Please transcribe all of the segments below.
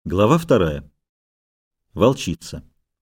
Глава 2. Волчица.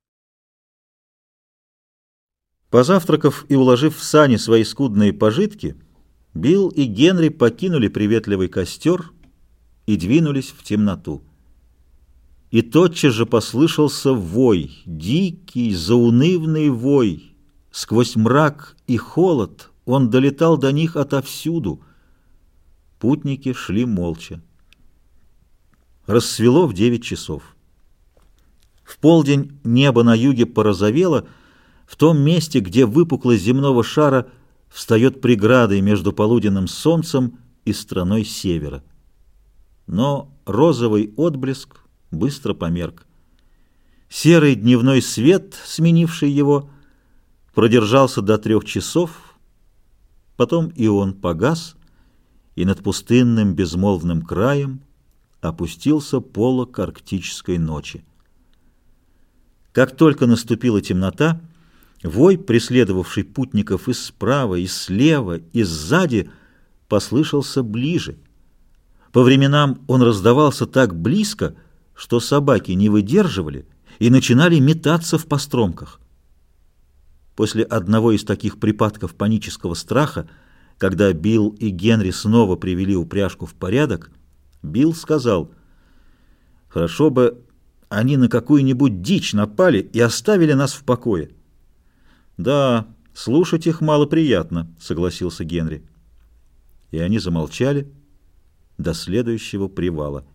Позавтракав и уложив в сани свои скудные пожитки, Билл и Генри покинули приветливый костер и двинулись в темноту. И тотчас же послышался вой, дикий, заунывный вой. Сквозь мрак и холод он долетал до них отовсюду. Путники шли молча. Рассвело в 9 часов. В полдень небо на юге порозовело, в том месте, где выпуклость земного шара встает преградой между полуденным солнцем и страной севера. Но розовый отблеск быстро померк. Серый дневной свет, сменивший его, продержался до 3 часов, потом и он погас, и над пустынным безмолвным краем опустился полог арктической ночи. Как только наступила темнота, вой, преследовавший путников и справа, и слева, и сзади, послышался ближе. По временам он раздавался так близко, что собаки не выдерживали и начинали метаться в постромках. После одного из таких припадков панического страха, когда Билл и Генри снова привели упряжку в порядок, Билл сказал: «Хорошо бы они на какую-нибудь дичь напали и оставили нас в покое». «Да, слушать их малоприятно», — согласился Генри. И они замолчали до следующего привала.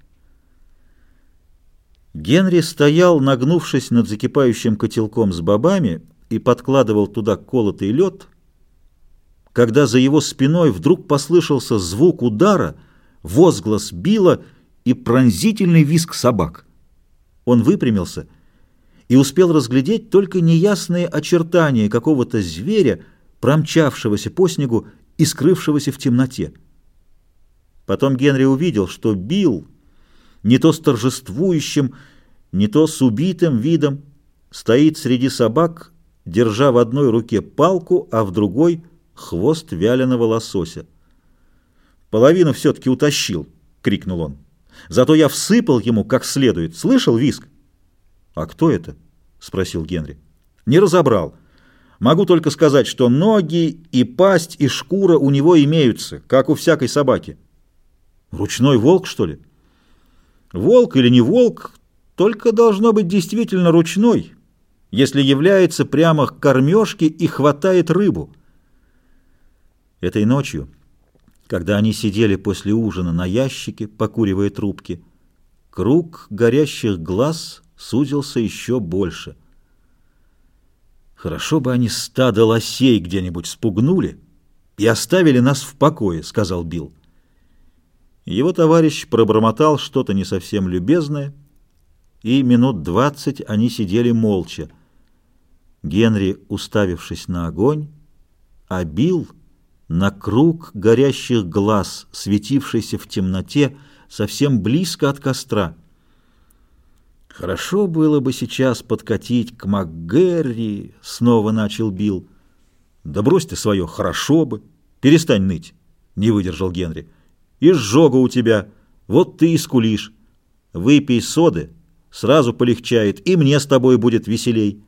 Генри стоял, нагнувшись над закипающим котелком с бобами, и подкладывал туда колотый лед, когда за его спиной вдруг послышался звук удара, возглас Билла и пронзительный визг собак. Он выпрямился и успел разглядеть только неясные очертания какого-то зверя, промчавшегося по снегу и скрывшегося в темноте. Потом Генри увидел, что Билл не то с торжествующим, не то с убитым видом стоит среди собак, держа в одной руке палку, а в другой — хвост вяленого лосося. «Половину все-таки утащил!» — крикнул он. «Зато я всыпал ему как следует. Слышал визг?» «А кто это?» — спросил Генри. «Не разобрал. Могу только сказать, что ноги и пасть и шкура у него имеются, как у всякой собаки». «Ручной волк, что ли?» «Волк или не волк, только должно быть действительно ручной, если является прямо к кормежке и хватает рыбу». Этой ночью, когда они сидели после ужина на ящике, покуривая трубки, круг горящих глаз сузился еще больше. «Хорошо бы они стадо лосей где-нибудь спугнули и оставили нас в покое», — сказал Билл. Его товарищ пробормотал что-то не совсем любезное, и минут 20 они сидели молча. Генри, уставившись на огонь, а Билл на круг горящих глаз, светившийся в темноте, совсем близко от костра. «Хорошо было бы сейчас подкатить к МакГерри», — снова начал Билл. «Да брось ты свое «хорошо бы». Перестань ныть», — не выдержал Генри. «Изжога у тебя, вот ты и скулишь. Выпей соды, сразу полегчает, и мне с тобой будет веселей».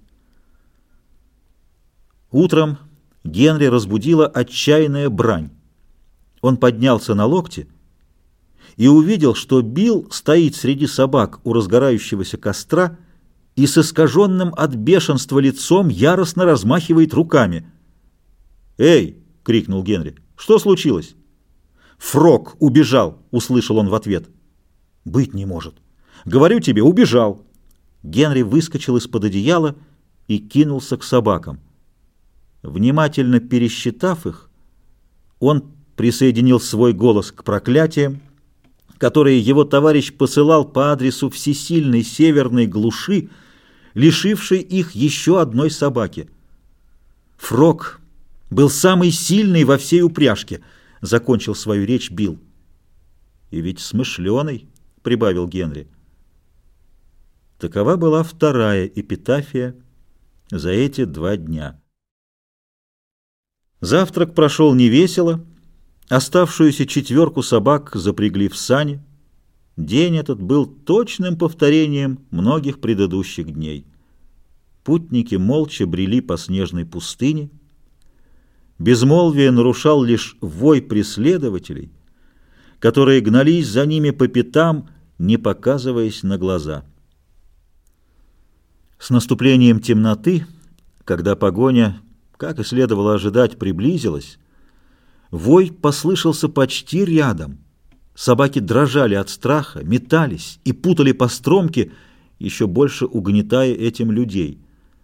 Утром Генри разбудила отчаянная брань. Он поднялся на локти и увидел, что Билл стоит среди собак у разгорающегося костра и с искаженным от бешенства лицом яростно размахивает руками. «Эй!» — крикнул Генри. «Что случилось?» «Фрог убежал!» — услышал он в ответ. «Быть не может! Говорю тебе, убежал!» Генри выскочил из-под одеяла и кинулся к собакам. Внимательно пересчитав их, он присоединил свой голос к проклятиям, которые его товарищ посылал по адресу всесильной северной глуши, лишившей их еще одной собаки. «Фрог был самый сильный во всей упряжке», — закончил свою речь Билл. «И ведь смышленый», — прибавил Генри. Такова была вторая эпитафия за эти 2 дня. Завтрак прошел невесело. Оставшуюся 4 собак запрягли в сани. День этот был точным повторением многих предыдущих дней. Путники молча брели по снежной пустыне. Безмолвие нарушал лишь вой преследователей, которые гнались за ними по пятам, не показываясь на глаза. С наступлением темноты, когда погоня, как и следовало ожидать, приблизилась, вой послышался почти рядом. Собаки дрожали от страха, метались и путали по стромке, еще больше угнетая этим людей.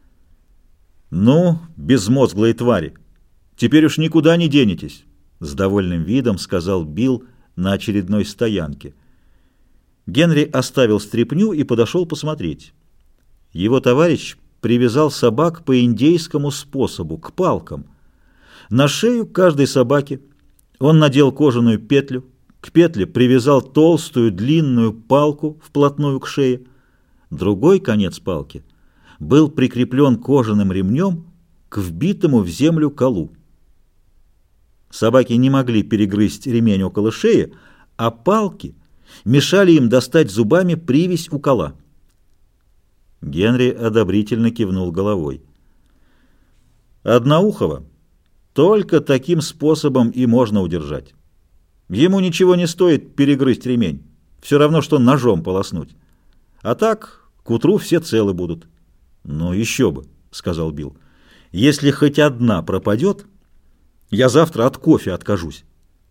«Ну, безмозглые твари, теперь уж никуда не денетесь», — с довольным видом сказал Билл на очередной стоянке. Генри оставил стряпню и подошел посмотреть. Его товарищ привязал собак по индейскому способу, к палкам. На шею каждой собаки он надел кожаную петлю, к петле привязал толстую длинную палку вплотную к шее. Другой конец палки был прикреплен кожаным ремнем к вбитому в землю колу. Собаки не могли перегрызть ремень около шеи, а палки мешали им достать зубами привязь у кола. Генри одобрительно кивнул головой. Одноухого только таким способом и можно удержать. Ему ничего не стоит перегрызть ремень, все равно, что ножом полоснуть. А так, к утру все целы будут. «Ну еще бы», — сказал Билл. «Если хоть одна пропадет, я завтра от кофе откажусь».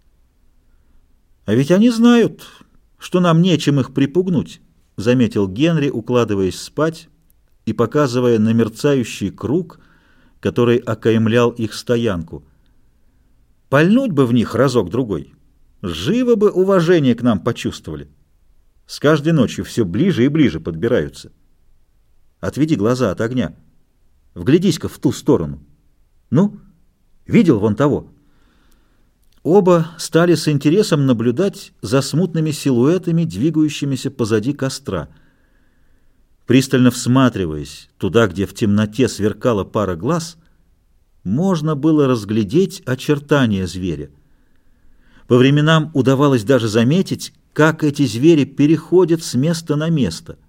«А ведь они знают, что нам нечем их припугнуть», — заметил Генри, укладываясь спать и показывая на мерцающий круг, который окаймлял их стоянку. «Пальнуть бы в них разок-другой, живо бы уважение к нам почувствовали. С каждой ночью все ближе и ближе подбираются. Отведи глаза от огня. Вглядись-ка в ту сторону. Ну, видел вон того?» Оба стали с интересом наблюдать за смутными силуэтами, двигающимися позади костра. Пристально всматриваясь туда, где в темноте сверкала пара глаз, можно было разглядеть очертания зверя. По временам удавалось даже заметить, как эти звери переходят с места на место.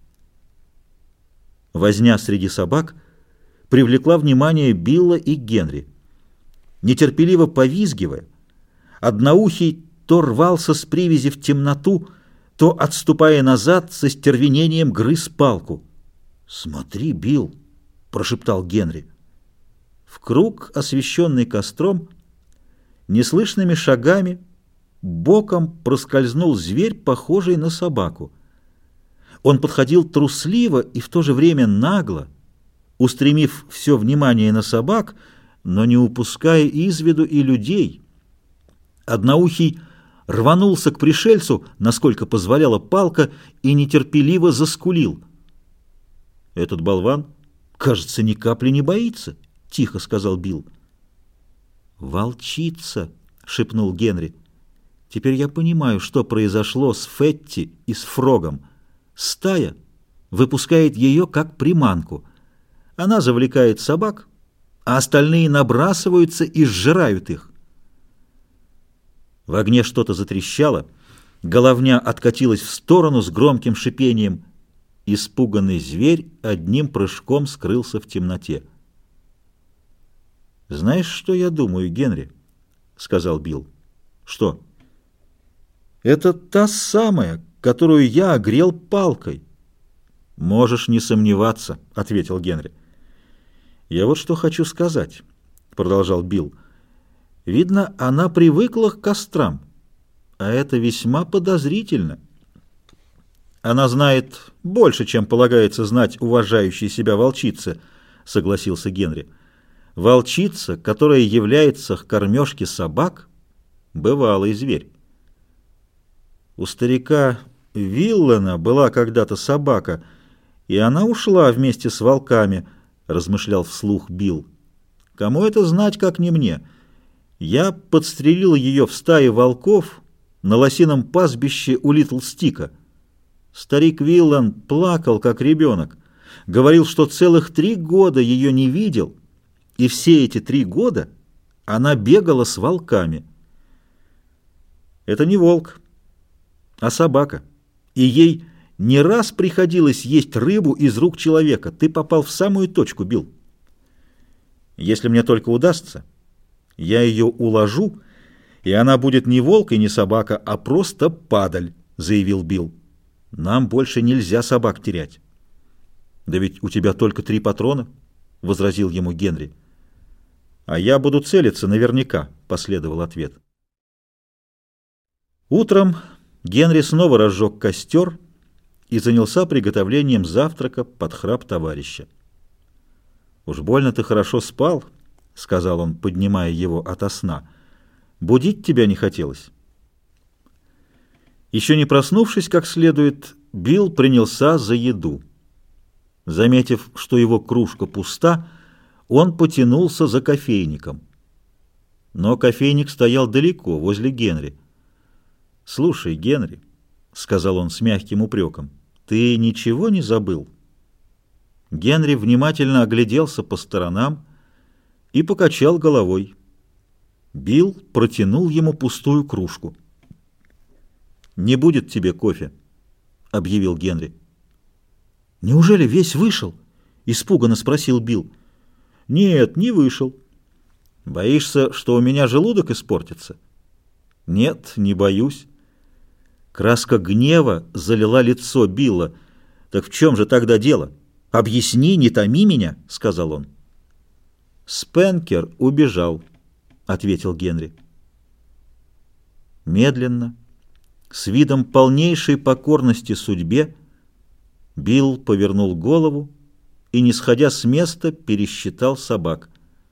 Возня среди собак привлекла внимание Билла и Генри. Нетерпеливо повизгивая, Одноухий то рвался с привязи в темноту, то, отступая назад, со стервенением грыз палку. «Смотри, Билл!» — прошептал Генри. В круг, освещенный костром, неслышными шагами боком проскользнул зверь, похожий на собаку. Он подходил трусливо и в то же время нагло, устремив все внимание на собак, но не упуская из виду и людей. Одноухий рванулся к пришельцу, насколько позволяла палка, и нетерпеливо заскулил. «Этот болван, кажется, ни капли не боится», — тихо сказал Билл. «Волчица», — шепнул Генри. «Теперь я понимаю, что произошло с Фетти и с Фрогом. Стая выпускает ее как приманку. Она завлекает собак, а остальные набрасываются и сжирают их». В огне что-то затрещало, головня откатилась в сторону с громким шипением. Испуганный зверь одним прыжком скрылся в темноте. «Знаешь, что я думаю, Генри?» — сказал Билл. «Что?» «Это та самая, которую я огрел палкой». «Можешь не сомневаться», — ответил Генри. «Я вот что хочу сказать», — продолжал Билл. «Видно, она привыкла к кострам, а это весьма подозрительно. Она знает больше, чем полагается знать уважающей себя волчице», — согласился Генри. «Волчица, которая является к кормежке собак, бывалый зверь. У старика Виллана была когда-то собака, и она ушла вместе с волками», — размышлял вслух Билл. «Кому это знать, как не мне? Я подстрелил ее в стае волков на лосином пастбище у Литл Стика. Старик Виллан плакал, как ребенок, говорил, что целых 3 года ее не видел, и все эти 3 года она бегала с волками. Это не волк, а собака, и ей не раз приходилось есть рыбу из рук человека. Ты попал в самую точку, Билл. Если мне только удастся, я ее уложу, и она будет не волк и не собака, а просто падаль, заявил Билл. Нам больше нельзя собак терять. Да ведь у тебя только 3 патрона, возразил ему Генри. А я буду целиться наверняка, последовал ответ. Утром Генри снова разжег костер и занялся приготовлением завтрака под храп товарища. «Уж больно ты хорошо спал», — сказал он, поднимая его ото сна. «Будить тебя не хотелось». Еще не проснувшись как следует, Билл принялся за еду. Заметив, что его кружка пуста, он потянулся за кофейником. Но кофейник стоял далеко, возле Генри. «Слушай, Генри», — сказал он с мягким упреком, — «ты ничего не забыл?» Генри внимательно огляделся по сторонам и покачал головой. Билл протянул ему пустую кружку. «Не будет тебе кофе», — объявил Генри. «Неужели весь вышел?» — испуганно спросил Билл. «Нет, не вышел». «Боишься, что у меня желудок испортится?» «Нет, не боюсь». Краска гнева залила лицо Билла. «Так в чем же тогда дело? Объясни, не томи меня», — сказал он. «Спенкер убежал», — ответил Генри. Медленно, с видом полнейшей покорности судьбе, Билл повернул голову и, не сходя с места, пересчитал собак.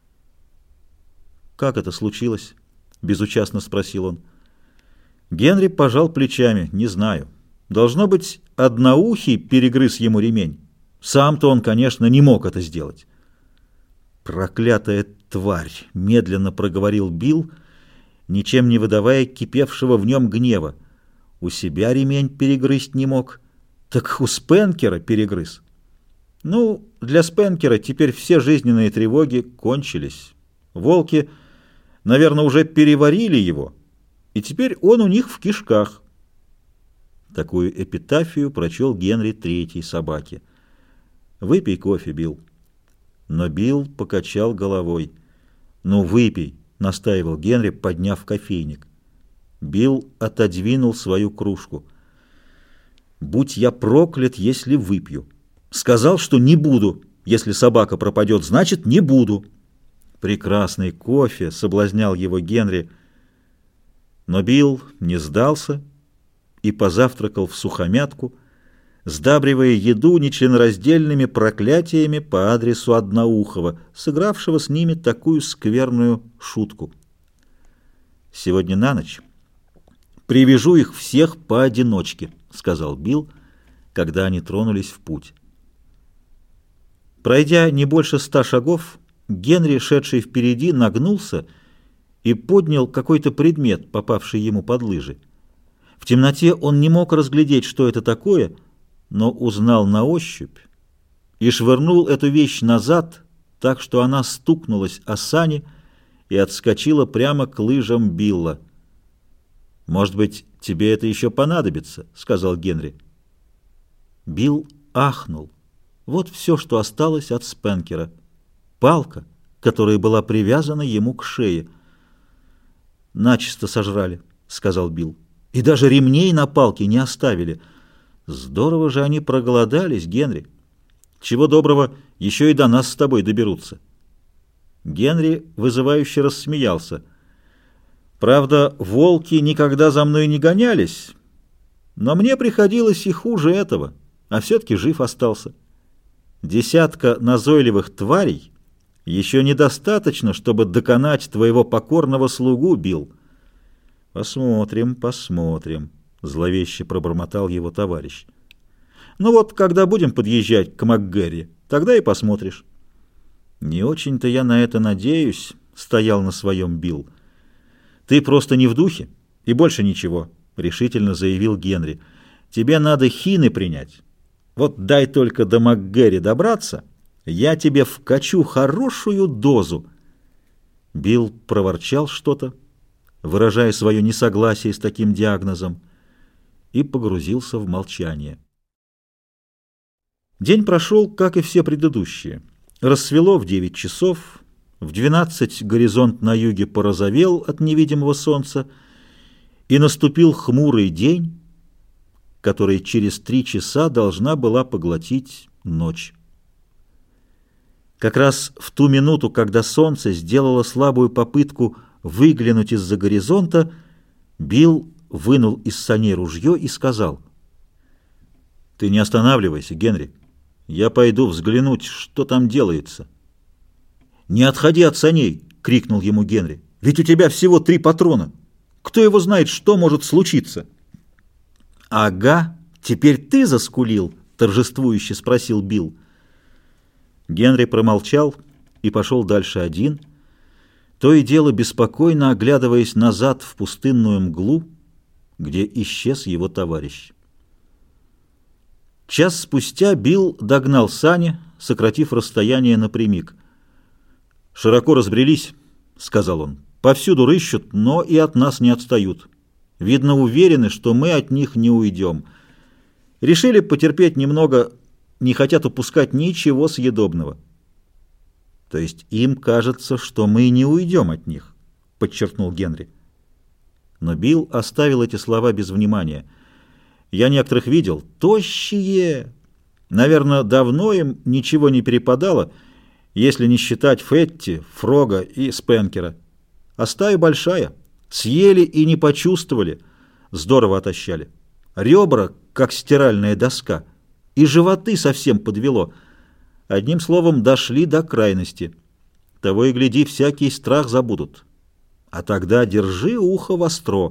«Как это случилось?» — безучастно спросил он. Генри пожал плечами. «Не знаю. Должно быть, одноухий перегрыз ему ремень. Сам-то он, конечно, не мог это сделать». «Проклятая тварь!» — медленно проговорил Билл, ничем не выдавая кипевшего в нем гнева. «У себя ремень перегрызть не мог, так у Спенкера перегрыз». «Ну, для Спенкера теперь все жизненные тревоги кончились. Волки, наверное, уже переварили его, и теперь он у них в кишках». Такую эпитафию прочел Генри третьей собаке. «Выпей кофе, Билл». Но Билл покачал головой. «Ну, выпей», — настаивал Генри, подняв кофейник. Билл отодвинул свою кружку. «Будь я проклят, если выпью. Сказал, что не буду. Если собака пропадет, значит, не буду». «Прекрасный кофе», — соблазнял его Генри. Но Билл не сдался и позавтракал всухомятку, сдабривая еду нечленораздельными проклятиями по адресу Одноухого, сыгравшего с ними такую скверную шутку. «Сегодня на ночь привяжу их всех поодиночке», — сказал Билл, когда они тронулись в путь. Пройдя не больше 100 шагов, Генри, шедший впереди, нагнулся и поднял какой-то предмет, попавший ему под лыжи. В темноте он не мог разглядеть, что это такое, но узнал на ощупь и швырнул эту вещь назад, так что она стукнулась о сани и отскочила прямо к лыжам Билла. «Может быть, тебе это еще понадобится», — сказал Генри. Билл ахнул. Вот все, что осталось от Спенкера. Палка, которая была привязана ему к шее. «Начисто сожрали», — сказал Билл. «И даже ремней на палке не оставили. Здорово же они проголодались, Генри. Чего доброго, еще и до нас с тобой доберутся». Генри вызывающе рассмеялся. «Правда, волки никогда за мной не гонялись, но мне приходилось и хуже этого, а все-таки жив остался. 10 назойливых тварей еще недостаточно, чтобы доконать твоего покорного слугу, Билл». «Посмотрим, посмотрим», — зловеще пробормотал его товарищ. «Ну вот, когда будем подъезжать к МакГерри, тогда и посмотришь». «Не очень-то я на это надеюсь», — стоял на своем Билл. «Ты просто не в духе, и больше ничего», — решительно заявил Генри. «Тебе надо хины принять. Вот дай только до МакГерри добраться, я тебе вкачу хорошую дозу». Билл проворчал что-то, выражая свое несогласие с таким диагнозом, и погрузился в молчание. День прошел, как и все предыдущие. Рассвело в 9 часов, в 12 горизонт на юге порозовел от невидимого солнца, и наступил хмурый день, который через 3 часа должна была поглотить ночь. Как раз в ту минуту, когда солнце сделало слабую попытку выглянуть из-за горизонта, Билл вынул из саней ружье и сказал: «Ты не останавливайся, Генри. Я пойду взглянуть, что там делается». «Не отходи от саней!» — крикнул ему Генри. «Ведь у тебя всего 3 патрона. Кто его знает, что может случиться?» «Ага, теперь ты заскулил?» — торжествующе спросил Билл. Генри промолчал и пошел дальше один, то и дело беспокойно оглядываясь назад в пустынную мглу, где исчез его товарищ. Час спустя Билл догнал сани, сократив расстояние напрямик. «Широко разбрелись», — сказал он. «Повсюду рыщут, но и от нас не отстают. Видно, уверены, что мы от них не уйдем. Решили потерпеть немного, не хотят упускать ничего съедобного». «То есть им кажется, что мы не уйдем от них», — подчеркнул Генри. Но Билл оставил эти слова без внимания. «Я некоторых видел. Тощие! Наверное, давно им ничего не перепадало, если не считать Фетти, Фрога и Спенкера. А стая большая. Съели и не почувствовали. Здорово отощали. Ребра, как стиральная доска, и животы совсем подвело. Одним словом, дошли до крайности. Того и гляди, всякий страх забудут. А тогда держи ухо востро».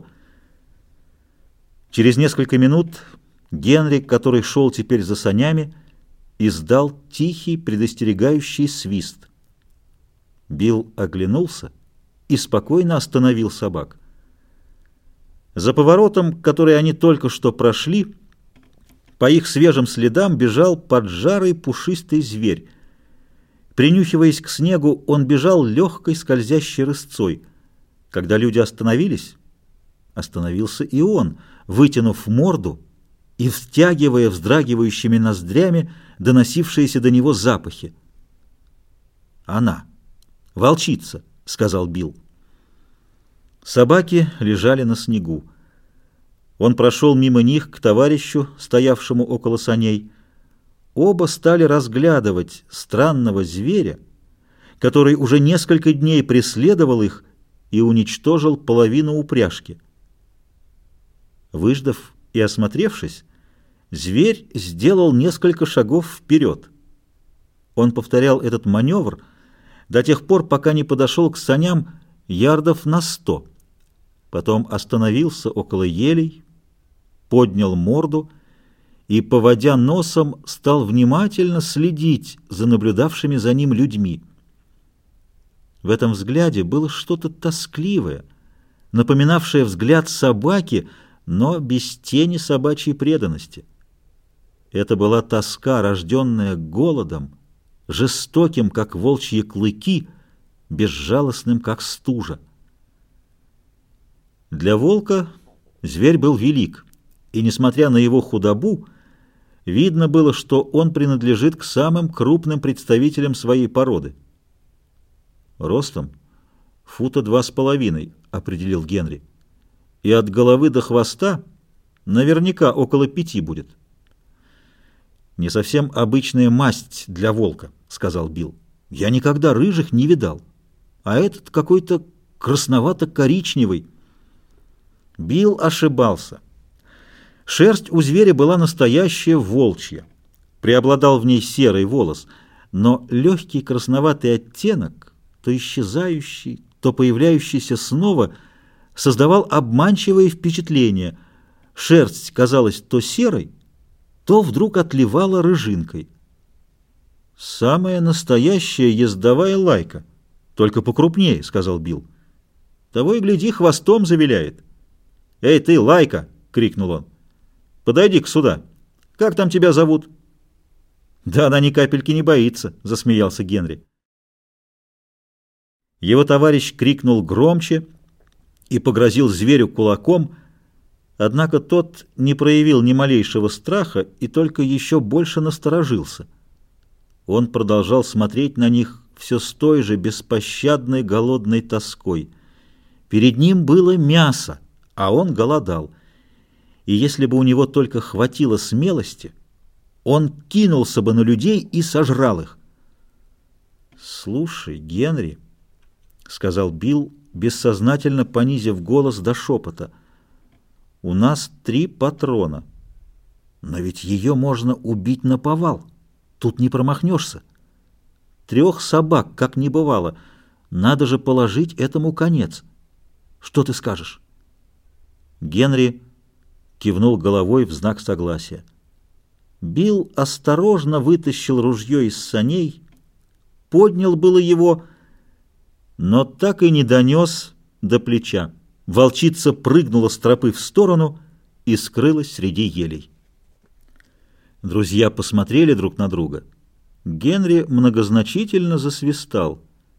Через несколько минут Генри, который шел теперь за санями, издал тихий предостерегающий свист. Билл оглянулся и спокойно остановил собак. За поворотом, который они только что прошли, по их свежим следам бежал поджарый пушистый зверь. Принюхиваясь к снегу, он бежал легкой скользящей рысцой. Когда люди остановились, остановился и он, вытянув морду и втягивая вздрагивающими ноздрями доносившиеся до него запахи. «Она! Волчица!» — сказал Билл. Собаки лежали на снегу. Он прошел мимо них к товарищу, стоявшему около саней. Оба стали разглядывать странного зверя, который уже несколько дней преследовал их и уничтожил половину упряжки. Выждав и осмотревшись, зверь сделал несколько шагов вперед. Он повторял этот маневр до тех пор, пока не подошел к саням ярдов на 100. Потом остановился около елей, поднял морду и, поводя носом, стал внимательно следить за наблюдавшими за ним людьми. В этом взгляде было что-то тоскливое, напоминавшее взгляд собаки, но без тени собачьей преданности. Это была тоска, рожденная голодом, жестоким, как волчьи клыки, безжалостным, как стужа. Для волка зверь был велик, и, несмотря на его худобу, видно было, что он принадлежит к самым крупным представителям своей породы. «Ростом 2,5 фута, — определил Генри, — и от головы до хвоста наверняка около 5 будет». «Не совсем обычная масть для волка, — сказал Билл. Я никогда рыжих не видал, а этот какой-то красновато-коричневый». Билл ошибался. Шерсть у зверя была настоящая волчья. Преобладал в ней серый волос, но легкий красноватый оттенок, то исчезающий, то появляющийся снова, создавал обманчивое впечатление. Шерсть казалась то серой, то вдруг отливала рыжинкой. «Самая настоящая ездовая лайка, только покрупнее», — сказал Билл. «Того и гляди, хвостом завиляет». «Эй, ты, лайка!» — крикнул он. «Подойди-ка сюда. Как там тебя зовут?» «Да она ни капельки не боится», — засмеялся Генри. Его товарищ крикнул громче и погрозил зверю кулаком, Однако тот не проявил ни малейшего страха и только еще больше насторожился. Он продолжал смотреть на них все с той же беспощадной голодной тоской. Перед ним было мясо, а он голодал. И если бы у него только хватило смелости, он кинулся бы на людей и сожрал их. «Слушай, Генри», — сказал Билл, бессознательно понизив голос до шепота, — «у нас 3 патрона. Но ведь ее можно убить наповал. Тут не промахнешься. 3 собак, как не бывало. Надо же положить этому конец. Что ты скажешь?» Генри кивнул головой в знак согласия. Билл осторожно вытащил ружье из саней, поднял было его, но так и не донес до плеча. Волчица прыгнула с тропы в сторону и скрылась среди елей. Друзья посмотрели друг на друга. Генри многозначительно засвистал.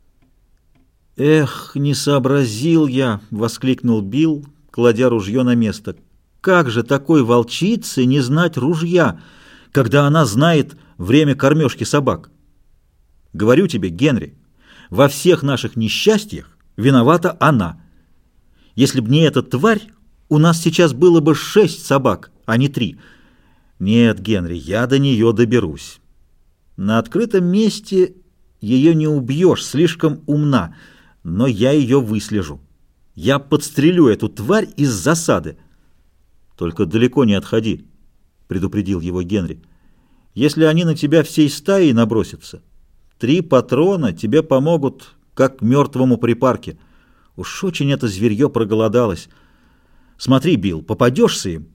«Эх, не сообразил я!» — воскликнул Билл, кладя ружье на место. «Как же такой волчице не знать ружья, когда она знает время кормежки собак? Говорю тебе, Генри, во всех наших несчастьях виновата она. Если б не эта тварь, у нас сейчас было бы 6 собак, а не 3. Нет, Генри, я до нее доберусь. На открытом месте ее не убьешь, слишком умна, но я ее выслежу. Я подстрелю эту тварь из засады». «Только далеко не отходи», — предупредил его Генри. «Если они на тебя всей стаей набросятся, 3 патрона тебе помогут, как мертвому припарке. Уж очень это зверье проголодалось. Смотри, Билл, попадешься им».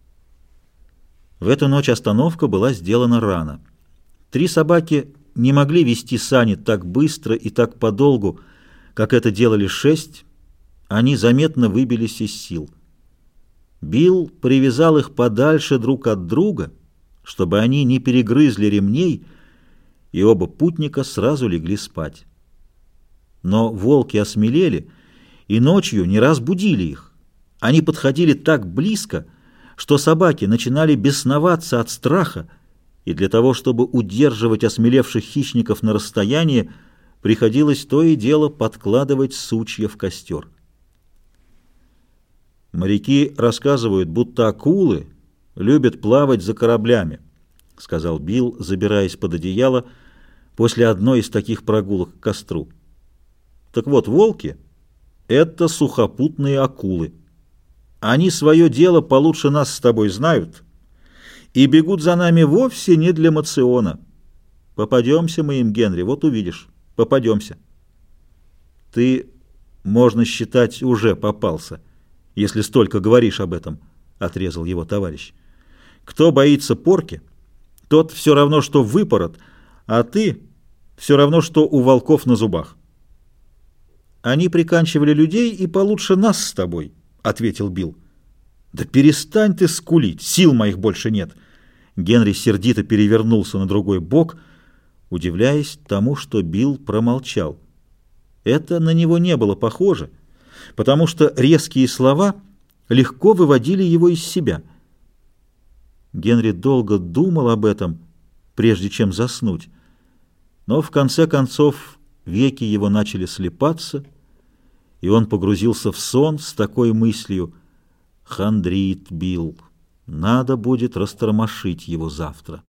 В эту ночь остановка была сделана рано. 3 собаки не могли вести сани так быстро и так подолгу, как это делали 6. Они заметно выбились из сил. Билл привязал их подальше друг от друга, чтобы они не перегрызли ремней, и оба путника сразу легли спать. Но волки осмелели и ночью не раз будили их. Они подходили так близко, что собаки начинали бесноваться от страха, и для того, чтобы удерживать осмелевших хищников на расстоянии, приходилось то и дело подкладывать сучья в костер. «Моряки рассказывают, будто акулы любят плавать за кораблями», — сказал Билл, забираясь под одеяло после одной из таких прогулок к костру. «Так вот, волки — это сухопутные акулы. Они свое дело получше нас с тобой знают и бегут за нами вовсе не для мациона. Попадемся мы им, Генри, вот увидишь, попадемся». «Ты, можно считать, уже попался, если столько говоришь об этом», — отрезал его товарищ. «Кто боится порки, тот все равно, что выпорот, а ты все равно, что у волков на зубах». «Они приканчивали людей и получше нас с тобой», — ответил Билл. «Да перестань ты скулить, сил моих больше нет». Генри сердито перевернулся на другой бок, удивляясь тому, что Билл промолчал. Это на него не было похоже, потому что резкие слова легко выводили его из себя. Генри долго думал об этом, прежде чем заснуть, но в конце концов веки его начали слипаться, и он погрузился в сон с такой мыслью: «Хандрит Билл, надо будет растормошить его завтра».